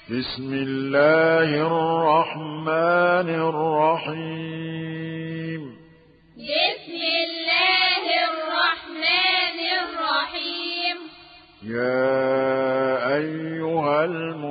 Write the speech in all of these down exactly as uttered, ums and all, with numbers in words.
بسم الله الرحمن الرحيم بسم الله الرحمن الرحيم يا أيها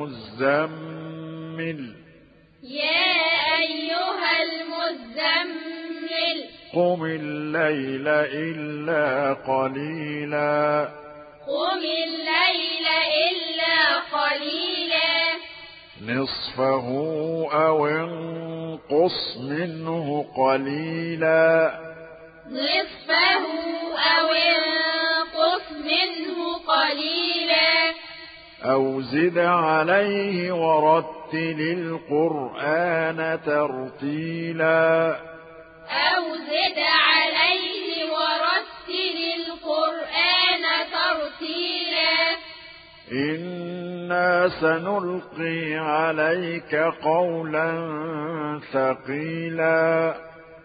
المزمل يا أيها المزمل قم الليل إلا قليلا قم الليل إلا قليلا نصفه أو انقص منه قليلا نصفه أو انقص منه قليلا أو زد عليه ورتل القرآن ترتيلا أو زد عليه ورتل القرآن ترتيلا إنا سنلقي عليك قولا ثقيلا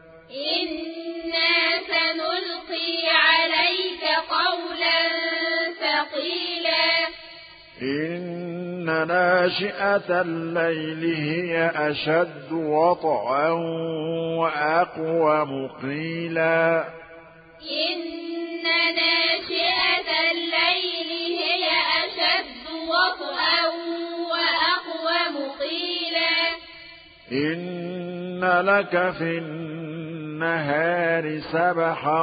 إنا سنلقي عليك قولا ثقيلا إن ناشئة الليل هي أشد وطئا وأقوم قيلا إن ناشئة الليل هي أشد وطئا وأقوم قيلا إن لك في النهار سبحا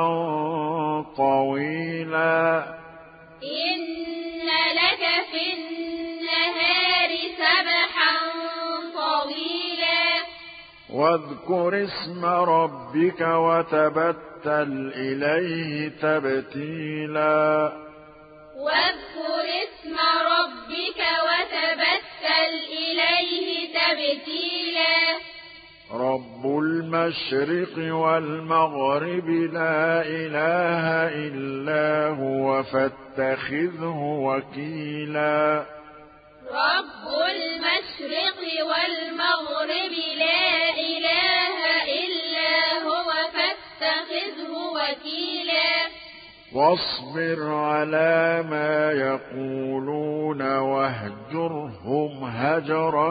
طويلا إن لك في النهار سبحا طويلا واذكر اسم ربك وتبتل إليه تبتيلا واذكر اسم ربك وتبتل إليه تبتيلا رب المشرق والمغرب لا إله إلا هو فاتخذه وكيلا رب المشرق والمغرب لا إله إلا هو فاتخذه وكيلا واصبر على ما يقولون واهجرهم هجرا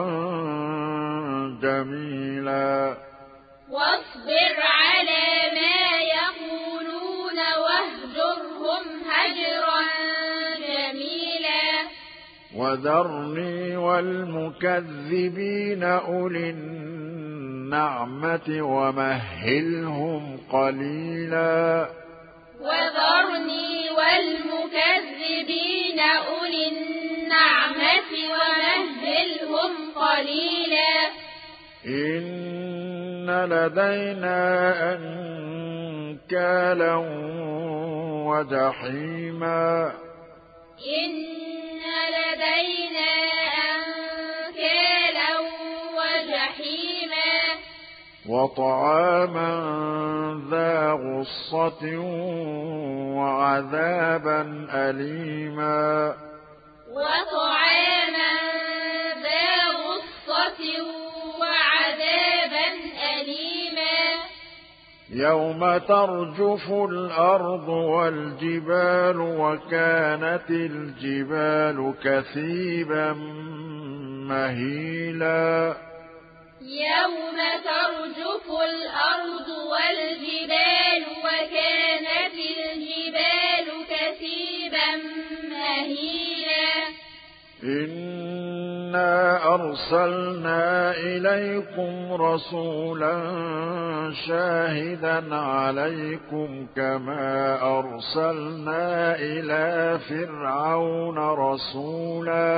جميلا واصبر على ما يقولون واهجرهم هجرا جميلا وذرني والمكذبين أولي النعمة ومهلهم قليلا وذرني والمكذبين أولي النعمة ومهلهم قليلا إن لدينا أنكالا وجحيما إن لدينا أنكالا وجحيما وطعاما ذا غصة وعذابا أليما وطعاما ذا غصة وعذابا أليما يوم ترجف الأرض والجبال وكانت الجبال كثيبا مهيلا يوم ترجف الأرض والجبال وكانت الجبال كثيبا مهيلا إنا أرسلنا إليكم رسولا شاهدا عليكم كما أرسلنا إلى فرعون رسولا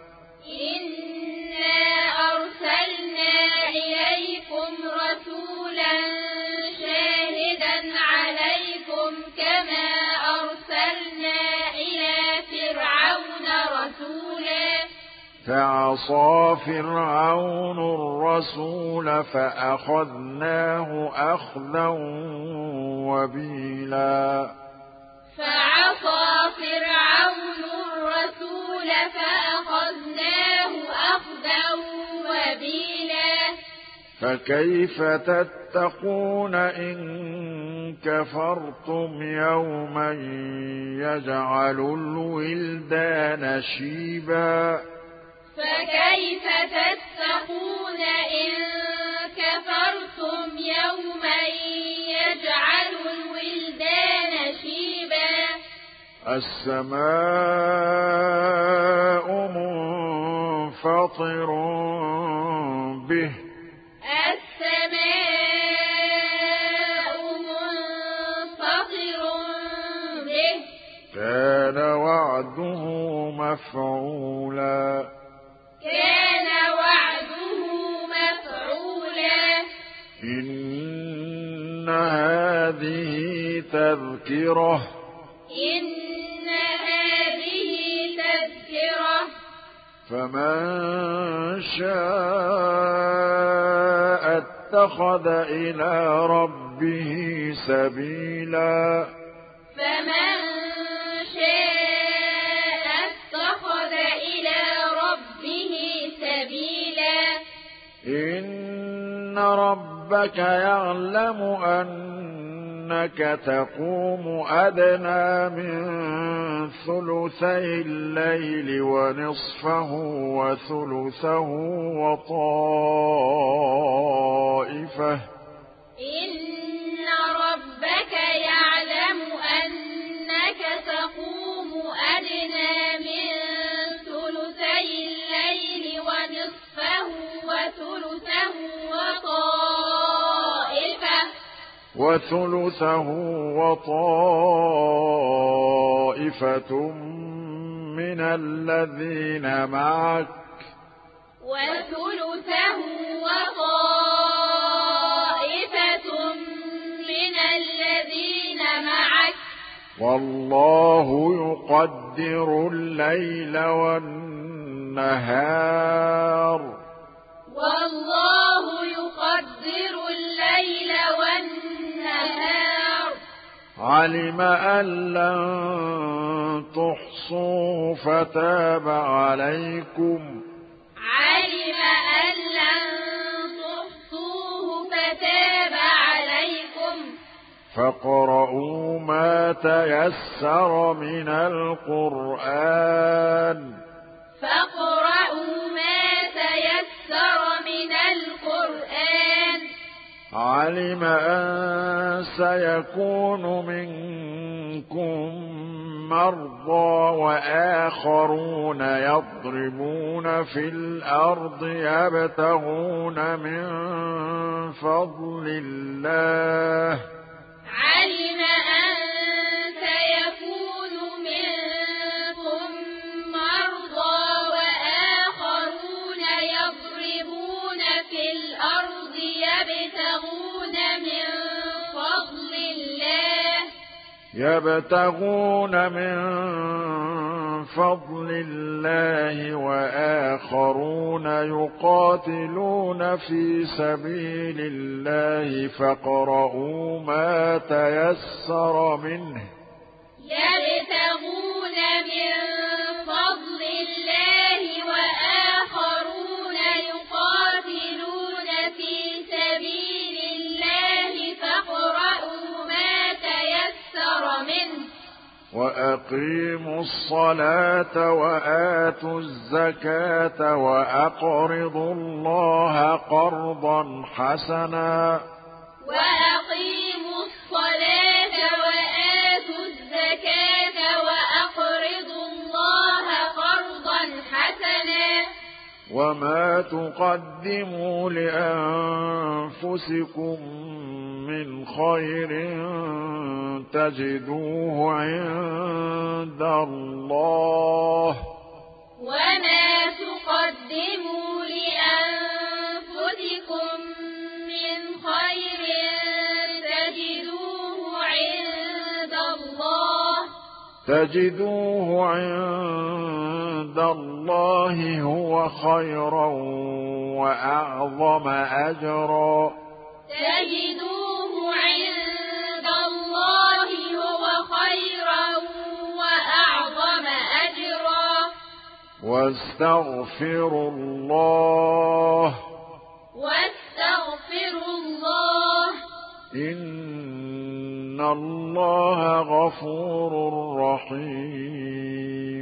إنا أرسلنا إليكم رسولا شاهدا عليكم كما أرسلنا إلى فرعون رسولا فعصى فرعون الرسول فأخذناه أخذا وبيلا فعصى فرعون الرسول فأخذناه أخذا وبيلا فكيف تتقون إن كفرتم يوما يجعل الولدان شيبا فكيف تتقون إن كفرتم يوما يجعل الولدان شيبا السماء منفطر به السماء منفطر به كان وعده مفعولا كان وعده مفعولا إن هذه تذكرة إن هذه تذكرة فمن شاء اتخذ إلى ربه سبيلا فمن شاء اتخذ إلى ربه سبيلا إن ربك يعلم أنك تقوم أدنى من ثلثي الليل ونصفه وثلثه وطائفة إن ربك يعلم أنك تقوم أدنى من ثلثي الليل ونصفه وثلثه وطائفة وثلثه وطائفة من الذين معك وثلثه وطائفة من الذين معك والله يقدر الليل والنهار والله يقدر الليل والنهار علم أن لن تحصوا فتاب عليكم علم أن لن تحصوه فتاب عليكم فاقرؤوا ما تيسر من القرآن فاقرؤوا ما تيسر من القرآن علم أن سيكون منكم مرضى وآخرون يضربون في الأرض يبتغون من فضل الله علم أن سيكون منكم مرضى وآخرون يضربون في الأرض يبتغون من فضل الله يبتغون من فضل الله وآخرون يقاتلون في سبيل الله فاقرؤوا ما تيسر منه يبتغون من فضل الله وآخرون يقاتلون في سبيل الله فاقرؤوا ما تيسر منه وأقيموا الصلاة وآتوا الزكاة وأقرضوا الله قرضا حسنا وأقيموا الصلاة وآتوا الزكاة وأقرضوا الله قرضا حسنا وما تقدموا لأنفسكم من خير تجدوه عند الله وما تقدموا لأنفسكم من خير تجدوه عند الله تجدوه عند الله هو خيرا وأعظم أجرا تجدوه عند الله هو خيرا وأعظم أجرا واستغفروا الله واستغفروا الله إن الله غفور رحيم